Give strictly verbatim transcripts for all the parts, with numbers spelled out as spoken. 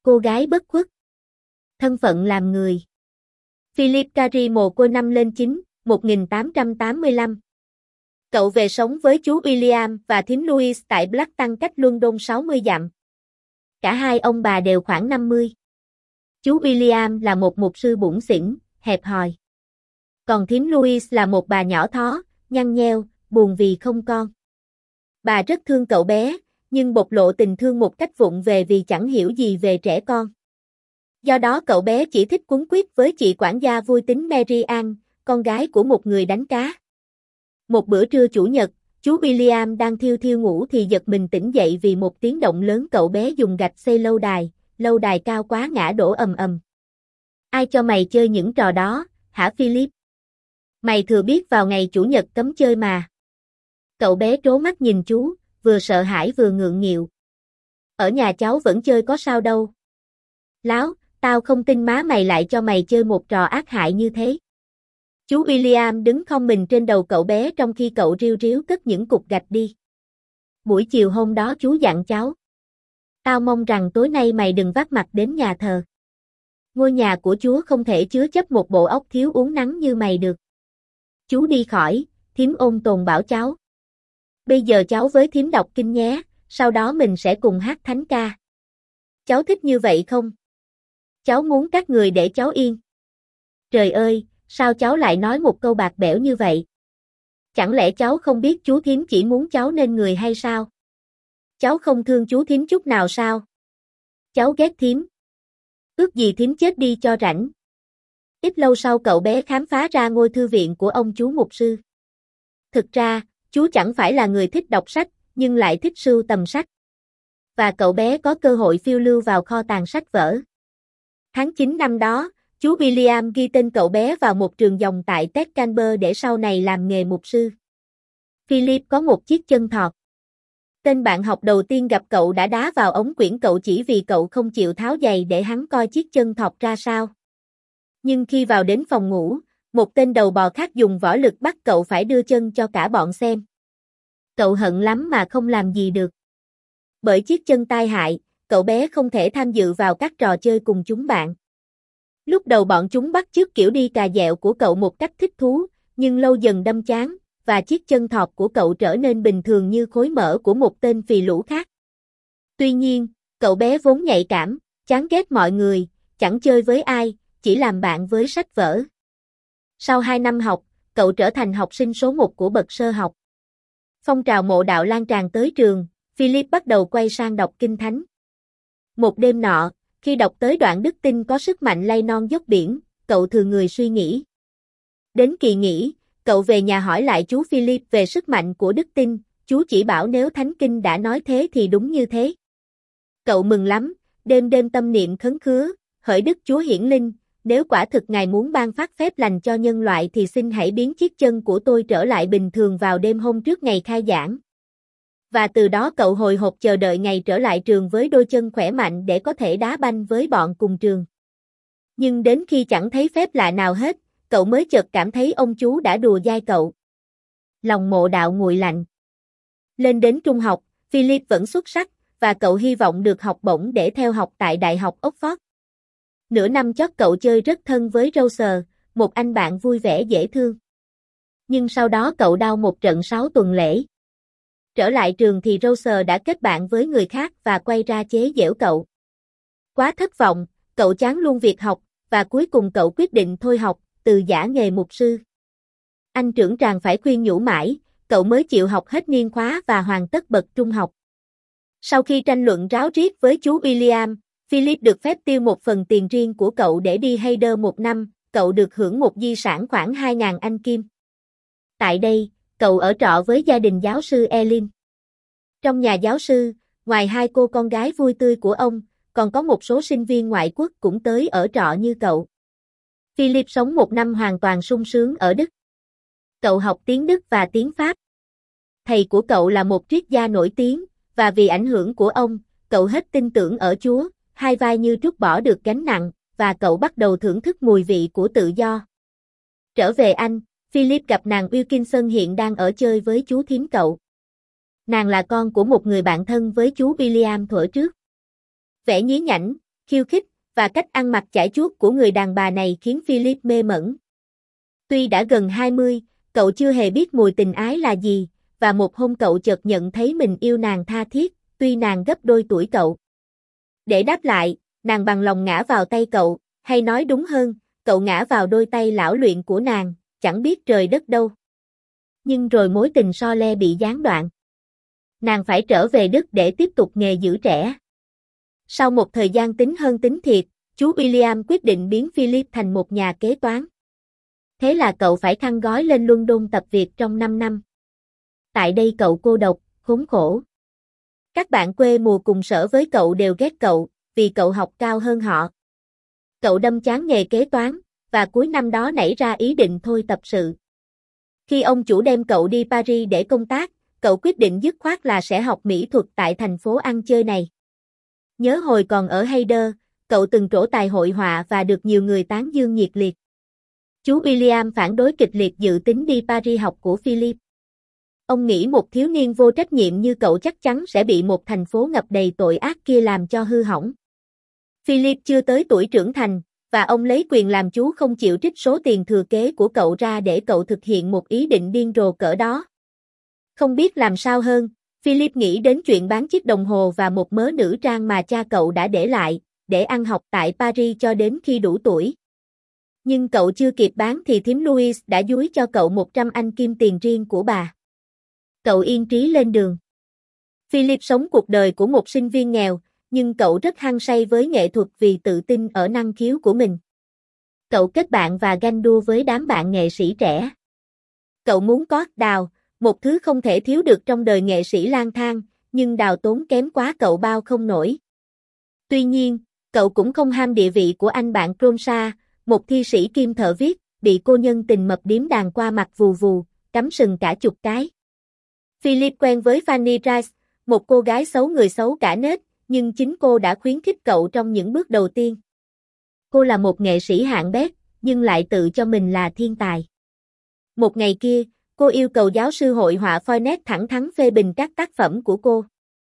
cô gái bất khuất. Thân phận làm người. Philip Carey mồ côi năm lên chín, một nghìn tám trăm tám mươi lăm. Cậu về sống với chú William và thím Louise tại Blackton cách London sáu mươi dặm. Cả hai ông bà đều khoảng năm mươi. Chú William là một mục sư bủn xỉn, hẹp hòi. Còn thím Louise là một bà nhỏ thó, nhăn nheo, buồn vì không con. Bà rất thương cậu bé, nhưng bộc lộ tình thương một cách vụng về vì chẳng hiểu gì về trẻ con. Do đó cậu bé chỉ thích quấn quýt với chị quản gia vui tính Mary Ann, con gái của một người đánh cá. Một bữa trưa chủ nhật, chú William đang thiêu thiêu ngủ thì giật mình tỉnh dậy vì một tiếng động lớn. Cậu bé dùng gạch xây lâu đài, lâu đài cao quá ngã đổ ầm ầm. Ai cho mày chơi những trò đó, hả Philip? Mày thừa biết vào ngày chủ nhật cấm chơi mà. Cậu bé trố mắt nhìn chú, vừa sợ hãi vừa ngượng nghịu. Ở nhà cháu vẫn chơi có sao đâu. Láo, tao không tin má mày lại cho mày chơi một trò ác hại như thế. Chú William đứng khom mình trên đầu cậu bé trong khi cậu riu riu cất những cục gạch đi. Buổi chiều hôm đó chú dặn cháu. Tao mong rằng tối nay mày đừng vác mặt đến nhà thờ. Ngôi nhà của Chúa không thể chứa chấp một bộ óc thiếu uống nắng như mày được. Chú đi khỏi, thím ôn tồn bảo cháu. Bây giờ cháu với thím đọc kinh nhé, sau đó mình sẽ cùng hát thánh ca. Cháu thích như vậy không? Cháu muốn các người để cháu yên. Trời ơi, sao cháu lại nói một câu bạc bẽo như vậy? Chẳng lẽ cháu không biết chú thím chỉ muốn cháu nên người hay sao? Cháu không thương chú thím chút nào sao? Cháu ghét thím. Ước gì thím chết đi cho rảnh. Ít lâu sau cậu bé khám phá ra ngôi thư viện của ông chú mục sư. Thực ra, chú chẳng phải là người thích đọc sách, nhưng lại thích sưu tầm sách. Và cậu bé có cơ hội phiêu lưu vào kho tàng sách vở. Tháng chín năm đó, chú William ghi tên cậu bé vào một trường dòng tại Techcamber để sau này làm nghề mục sư. Philip có một chiếc chân thọt. Tên bạn học đầu tiên gặp cậu đã đá vào ống quyển cậu chỉ vì cậu không chịu tháo giày để hắn coi chiếc chân thọt ra sao. Nhưng khi vào đến phòng ngủ, một tên đầu bò khác dùng võ lực bắt cậu phải đưa chân cho cả bọn xem. Cậu hận lắm mà không làm gì được. Bởi chiếc chân tai hại, cậu bé không thể tham dự vào các trò chơi cùng chúng bạn. Lúc đầu bọn chúng bắt chước kiểu đi cà dẹo của cậu một cách thích thú, nhưng lâu dần đâm chán, và chiếc chân thọt của cậu trở nên bình thường như khối mỡ của một tên phì lũ khác. Tuy nhiên, cậu bé vốn nhạy cảm, chán ghét mọi người, chẳng chơi với ai, chỉ làm bạn với sách vở. Sau hai năm học, cậu trở thành học sinh số một của bậc sơ học. Phong trào mộ đạo lan tràn tới trường, Philip bắt đầu quay sang đọc kinh thánh. Một đêm nọ, khi đọc tới đoạn đức tin có sức mạnh lay non dốc biển, cậu thừa người suy nghĩ. Đến kỳ nghỉ, cậu về nhà hỏi lại chú Philip về sức mạnh của đức tin, chú chỉ bảo nếu Thánh Kinh đã nói thế thì đúng như thế. Cậu mừng lắm, đêm đêm tâm niệm khấn khứa, hỡi Đức Chúa hiển linh, nếu quả thực Ngài muốn ban phát phép lành cho nhân loại thì xin hãy biến chiếc chân của tôi trở lại bình thường vào đêm hôm trước ngày khai giảng. Và từ đó cậu hồi hộp chờ đợi ngày trở lại trường với đôi chân khỏe mạnh để có thể đá banh với bọn cùng trường. Nhưng đến khi chẳng thấy phép lạ nào hết, cậu mới chợt cảm thấy ông chú đã đùa dai cậu. Lòng mộ đạo nguội lạnh. Lên đến trung học, Philip vẫn xuất sắc, và cậu hy vọng được học bổng để theo học tại Đại học Oxford. Nửa năm chót cậu chơi rất thân với Roser, một anh bạn vui vẻ dễ thương. Nhưng sau đó cậu đau một trận sáu tuần lễ. Trở lại trường thì Roser đã kết bạn với người khác và quay ra chế giễu cậu. Quá thất vọng, cậu chán luôn việc học, và cuối cùng cậu quyết định thôi học, từ giã nghề mục sư. Anh trưởng tràng phải khuyên nhủ mãi, cậu mới chịu học hết niên khóa và hoàn tất bậc trung học. Sau khi tranh luận ráo riết với chú William, Philip được phép tiêu một phần tiền riêng của cậu để đi Hayder một năm, cậu được hưởng một di sản khoảng hai nghìn Anh Kim. Tại đây, cậu ở trọ với gia đình giáo sư Elin. Trong nhà giáo sư, ngoài hai cô con gái vui tươi của ông, còn có một số sinh viên ngoại quốc cũng tới ở trọ như cậu. Philip sống một năm hoàn toàn sung sướng ở Đức. Cậu học tiếng Đức và tiếng Pháp. Thầy của cậu là một triết gia nổi tiếng, và vì ảnh hưởng của ông, cậu hết tin tưởng ở Chúa, hai vai như trút bỏ được gánh nặng, và cậu bắt đầu thưởng thức mùi vị của tự do. Trở về Anh, Philip gặp nàng Wilkinson hiện đang ở chơi với chú thím cậu. Nàng là con của một người bạn thân với chú William thuở trước. Vẻ nhí nhảnh, khiêu khích, và cách ăn mặc chải chuốt của người đàn bà này khiến Philip mê mẩn. Tuy đã gần hai mươi, cậu chưa hề biết mùi tình ái là gì, và một hôm cậu chợt nhận thấy mình yêu nàng tha thiết, tuy nàng gấp đôi tuổi cậu. Để đáp lại, nàng bằng lòng ngã vào tay cậu, hay nói đúng hơn, cậu ngã vào đôi tay lão luyện của nàng, chẳng biết trời đất đâu. Nhưng rồi mối tình so le bị gián đoạn. Nàng phải trở về Đức để tiếp tục nghề giữ trẻ. Sau một thời gian tính hơn tính thiệt, chú William quyết định biến Philip thành một nhà kế toán. Thế là cậu phải khăn gói lên London tập việc trong năm năm. Tại đây cậu cô độc, khốn khổ. Các bạn quê mùa cùng sở với cậu đều ghét cậu, vì cậu học cao hơn họ. Cậu đâm chán nghề kế toán, và cuối năm đó nảy ra ý định thôi tập sự. Khi ông chủ đem cậu đi Paris để công tác, cậu quyết định dứt khoát là sẽ học mỹ thuật tại thành phố ăn chơi này. Nhớ hồi còn ở Hayder, cậu từng trổ tài hội họa và được nhiều người tán dương nhiệt liệt. Chú William phản đối kịch liệt dự tính đi Paris học của Philip. Ông nghĩ một thiếu niên vô trách nhiệm như cậu chắc chắn sẽ bị một thành phố ngập đầy tội ác kia làm cho hư hỏng. Philip chưa tới tuổi trưởng thành, và ông lấy quyền làm chú không chịu trích số tiền thừa kế của cậu ra để cậu thực hiện một ý định điên rồ cỡ đó. Không biết làm sao hơn, Philip nghĩ đến chuyện bán chiếc đồng hồ và một mớ nữ trang mà cha cậu đã để lại, để ăn học tại Paris cho đến khi đủ tuổi. Nhưng cậu chưa kịp bán thì thím Louise đã dúi cho cậu một trăm anh kim tiền riêng của bà. Cậu yên trí lên đường. Philip sống cuộc đời của một sinh viên nghèo, nhưng cậu rất hăng say với nghệ thuật vì tự tin ở năng khiếu của mình. Cậu kết bạn và ganh đua với đám bạn nghệ sĩ trẻ. Cậu muốn có đào, một thứ không thể thiếu được trong đời nghệ sĩ lang thang, nhưng đào tốn kém quá cậu bao không nổi. Tuy nhiên, cậu cũng không ham địa vị của anh bạn Cronshaw, một thi sĩ kim thợ viết, bị cô nhân tình mập điếm đàn qua mặt vù vù, cắm sừng cả chục cái. Philip quen với Fanny Rice, một cô gái xấu người xấu cả nết, nhưng chính cô đã khuyến khích cậu trong những bước đầu tiên. Cô là một nghệ sĩ hạng bét, nhưng lại tự cho mình là thiên tài. Một ngày kia, cô yêu cầu giáo sư hội họa Foynet thẳng thắn phê bình các tác phẩm của cô.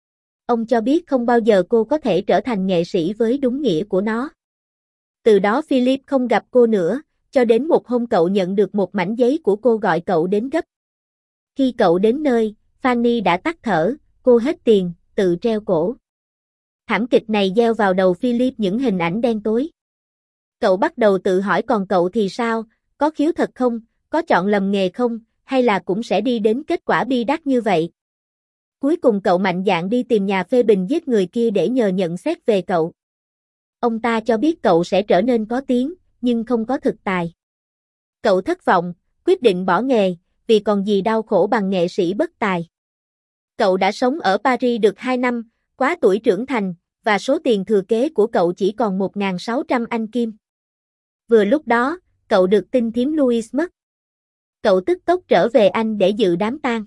Ông cho biết không bao giờ cô có thể trở thành nghệ sĩ với đúng nghĩa của nó. Từ đó Philip không gặp cô nữa, cho đến một hôm cậu nhận được một mảnh giấy của cô gọi cậu đến gấp. Khi cậu đến nơi, Fanny đã tắt thở, cô hết tiền, tự treo cổ. Thảm kịch này gieo vào đầu Philip những hình ảnh đen tối. Cậu bắt đầu tự hỏi còn cậu thì sao, có khiếu thật không, có chọn lầm nghề không, hay là cũng sẽ đi đến kết quả bi đát như vậy. Cuối cùng cậu mạnh dạn đi tìm nhà phê bình giết người kia để nhờ nhận xét về cậu. Ông ta cho biết cậu sẽ trở nên có tiếng, nhưng không có thực tài. Cậu thất vọng, quyết định bỏ nghề, vì còn gì đau khổ bằng nghệ sĩ bất tài. Cậu đã sống ở Paris được hai năm, quá tuổi trưởng thành, và số tiền thừa kế của cậu chỉ còn một nghìn sáu trăm anh kim. Vừa lúc đó, cậu được tin thím Louise mất. Cậu tức tốc trở về Anh để dự đám tang.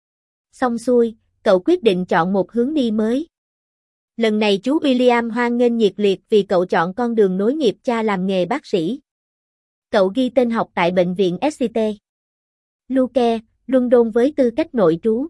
Xong xuôi, cậu quyết định chọn một hướng đi mới. Lần này chú William hoan nghênh nhiệt liệt vì cậu chọn con đường nối nghiệp cha làm nghề bác sĩ. Cậu ghi tên học tại bệnh viện Exeter, Luke, London với tư cách nội trú.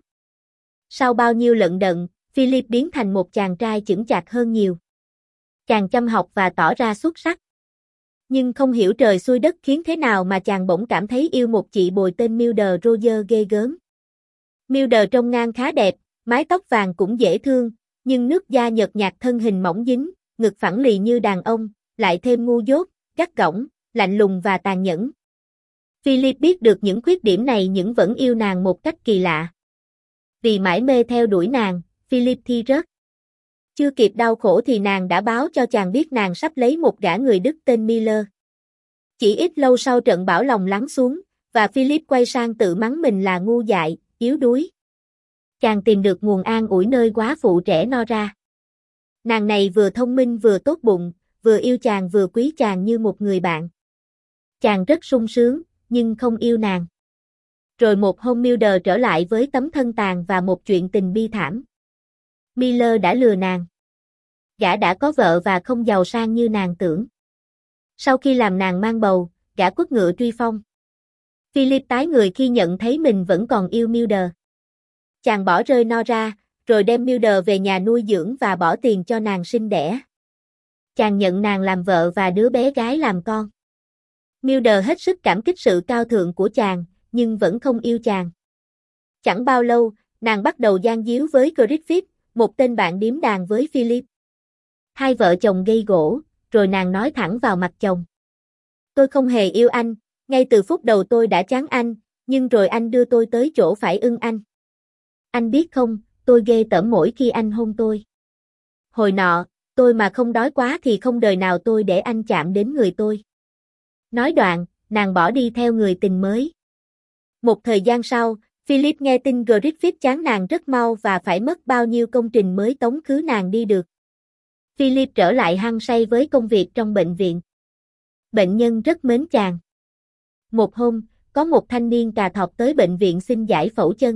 Sau bao nhiêu lận đận, Philip biến thành một chàng trai chững chạc hơn nhiều. Chàng chăm học và tỏ ra xuất sắc. Nhưng không hiểu trời xuôi đất khiến thế nào mà chàng bỗng cảm thấy yêu một chị bồi tên Mildred Roger ghê gớm. Mildred trông ngang khá đẹp, mái tóc vàng cũng dễ thương, nhưng nước da nhợt nhạt thân hình mỏng dính, ngực phẳng lì như đàn ông, lại thêm ngu dốt, gắt gỏng, lạnh lùng và tàn nhẫn. Philip biết được những khuyết điểm này nhưng vẫn yêu nàng một cách kỳ lạ. Vì mãi mê theo đuổi nàng, Philip thi rớt. Chưa kịp đau khổ thì nàng đã báo cho chàng biết nàng sắp lấy một gã người Đức tên Miller. Chỉ ít lâu sau trận bão lòng lắng xuống, và Philip quay sang tự mắng mình là ngu dại, yếu đuối. Chàng tìm được nguồn an ủi nơi góa phụ trẻ Nora. Nàng này vừa thông minh vừa tốt bụng, vừa yêu chàng vừa quý chàng như một người bạn. Chàng rất sung sướng, nhưng không yêu nàng. Rồi một hôm Mildred trở lại với tấm thân tàn và một chuyện tình bi thảm. Miller đã lừa nàng. Gã đã có vợ và không giàu sang như nàng tưởng. Sau khi làm nàng mang bầu, gã quất ngựa truy phong. Philip tái người khi nhận thấy mình vẫn còn yêu Mildred. Chàng bỏ rơi Nora, rồi đem Mildred về nhà nuôi dưỡng và bỏ tiền cho nàng sinh đẻ. Chàng nhận nàng làm vợ và đứa bé gái làm con. Mildred hết sức cảm kích sự cao thượng của chàng, nhưng vẫn không yêu chàng. Chẳng bao lâu, nàng bắt đầu gian díu với Griffith, một tên bạn điếm đàn với Philip. Hai vợ chồng gây gổ, rồi nàng nói thẳng vào mặt chồng. Tôi không hề yêu anh, ngay từ phút đầu tôi đã chán anh, nhưng rồi anh đưa tôi tới chỗ phải ưng anh. Anh biết không, tôi ghê tởm mỗi khi anh hôn tôi. Hồi nọ, tôi mà không đói quá thì không đời nào tôi để anh chạm đến người tôi. Nói đoạn, nàng bỏ đi theo người tình mới. Một thời gian sau, Philip nghe tin Griffith chán nàng rất mau và phải mất bao nhiêu công trình mới tống khứ nàng đi được. Philip trở lại hăng say với công việc trong bệnh viện. Bệnh nhân rất mến chàng. Một hôm, có một thanh niên cà thọt tới bệnh viện xin giải phẫu chân.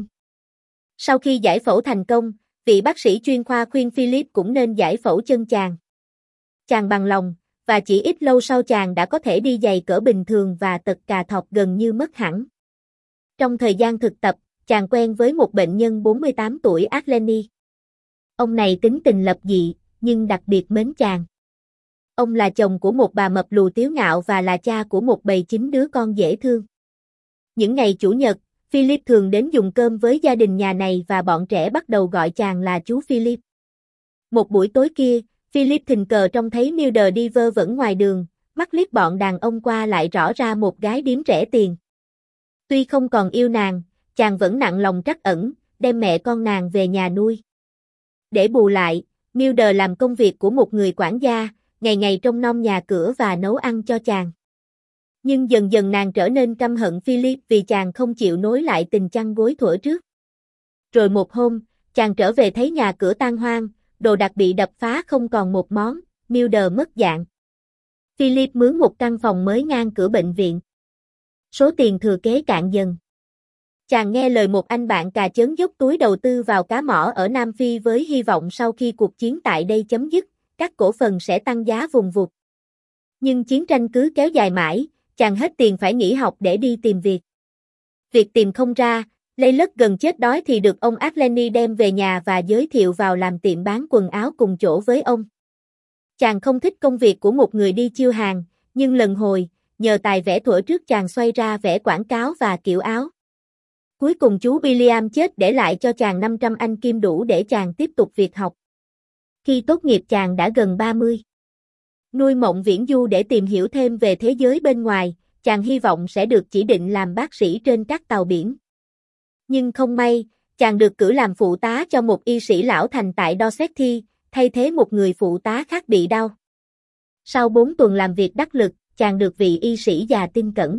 Sau khi giải phẫu thành công, vị bác sĩ chuyên khoa khuyên Philip cũng nên giải phẫu chân chàng. Chàng bằng lòng, và chỉ ít lâu sau chàng đã có thể đi giày cỡ bình thường và tật cà thọt gần như mất hẳn. Trong thời gian thực tập, chàng quen với một bệnh nhân bốn mươi tám tuổi Arlene. Ông này tính tình lập dị, nhưng đặc biệt mến chàng. Ông là chồng của một bà mập lù tiếu ngạo và là cha của một bầy chín đứa con dễ thương. Những ngày Chủ nhật, Philip thường đến dùng cơm với gia đình nhà này và bọn trẻ bắt đầu gọi chàng là chú Philip. Một buổi tối kia, Philip tình cờ trông thấy Mildred đi vơ vẩn ngoài đường, mắt liếc bọn đàn ông qua lại rõ ra một gái điếm rẻ tiền. Tuy không còn yêu nàng, chàng vẫn nặng lòng trắc ẩn, đem mẹ con nàng về nhà nuôi. Để bù lại, Mildred làm công việc của một người quản gia, ngày ngày trông nom nhà cửa và nấu ăn cho chàng. Nhưng dần dần nàng trở nên căm hận Philip vì chàng không chịu nối lại tình chăn gối thuở trước. Rồi một hôm, chàng trở về thấy nhà cửa tan hoang, đồ đạc bị đập phá không còn một món, Mildred mất dạng. Philip mướn một căn phòng mới ngang cửa bệnh viện. Số tiền thừa kế cạn dần. Chàng nghe lời một anh bạn cà chớn dốc túi đầu tư vào cá mỏ ở Nam Phi với hy vọng sau khi cuộc chiến tại đây chấm dứt, các cổ phần sẽ tăng giá vùng vụt. Nhưng chiến tranh cứ kéo dài mãi, chàng hết tiền phải nghỉ học để đi tìm việc. Việc tìm không ra, lây lất gần chết đói thì được ông Arlene đem về nhà và giới thiệu vào làm tiệm bán quần áo cùng chỗ với ông. Chàng không thích công việc của một người đi chiêu hàng, nhưng lần hồi, nhờ tài vẽ thuở trước chàng xoay ra vẽ quảng cáo và kiểu áo. Cuối cùng chú William chết để lại cho chàng năm trăm anh kim đủ để chàng tiếp tục việc học. Khi tốt nghiệp chàng đã gần ba mươi. Nuôi mộng viễn du để tìm hiểu thêm về thế giới bên ngoài, chàng hy vọng sẽ được chỉ định làm bác sĩ trên các tàu biển. Nhưng không may, chàng được cử làm phụ tá cho một y sĩ lão thành tại Dorsetty, thay thế một người phụ tá khác bị đau. Sau bốn tuần làm việc đắc lực, chàng được vị y sĩ già tin cẩn.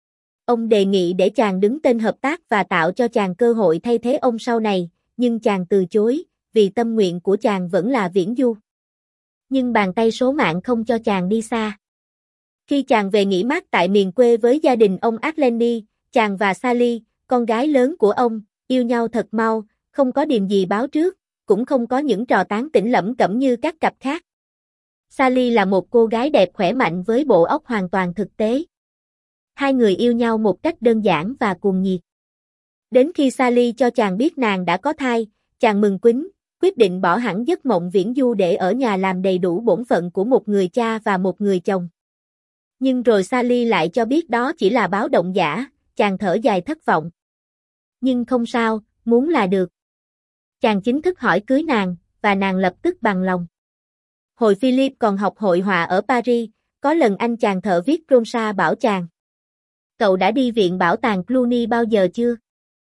Ông đề nghị để chàng đứng tên hợp tác và tạo cho chàng cơ hội thay thế ông sau này, nhưng chàng từ chối, vì tâm nguyện của chàng vẫn là viễn du. Nhưng bàn tay số mạng không cho chàng đi xa. Khi chàng về nghỉ mát tại miền quê với gia đình ông Arlene, chàng và Sally, con gái lớn của ông, yêu nhau thật mau, không có điềm gì báo trước, cũng không có những trò tán tỉnh lẩm cẩm như các cặp khác. Sally là một cô gái đẹp khỏe mạnh với bộ óc hoàn toàn thực tế. Hai người yêu nhau một cách đơn giản và cuồng nhiệt. Đến khi Sally cho chàng biết nàng đã có thai, chàng mừng quýnh, quyết định bỏ hẳn giấc mộng viễn du để ở nhà làm đầy đủ bổn phận của một người cha và một người chồng. Nhưng rồi Sally lại cho biết đó chỉ là báo động giả, chàng thở dài thất vọng. Nhưng không sao, muốn là được. Chàng chính thức hỏi cưới nàng, và nàng lập tức bằng lòng. Hồi Philip còn học hội họa ở Paris, có lần anh chàng thợ viết Ronsard bảo chàng: cậu đã đi viện bảo tàng Cluny bao giờ chưa?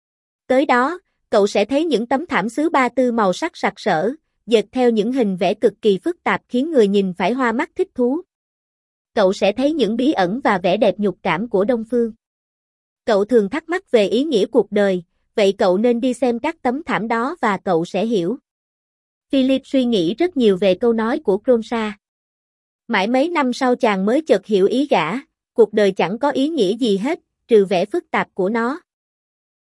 Tới đó, cậu sẽ thấy những tấm thảm sứ ba tư màu sắc sặc sỡ, dệt theo những hình vẽ cực kỳ phức tạp khiến người nhìn phải hoa mắt thích thú. Cậu sẽ thấy những bí ẩn và vẻ đẹp nhục cảm của Đông Phương. Cậu thường thắc mắc về ý nghĩa cuộc đời, vậy cậu nên đi xem các tấm thảm đó và cậu sẽ hiểu. Philip suy nghĩ rất nhiều về câu nói của Ronsard. Mãi mấy năm sau chàng mới chợt hiểu ý gã, cuộc đời chẳng có ý nghĩa gì hết, trừ vẻ phức tạp của nó.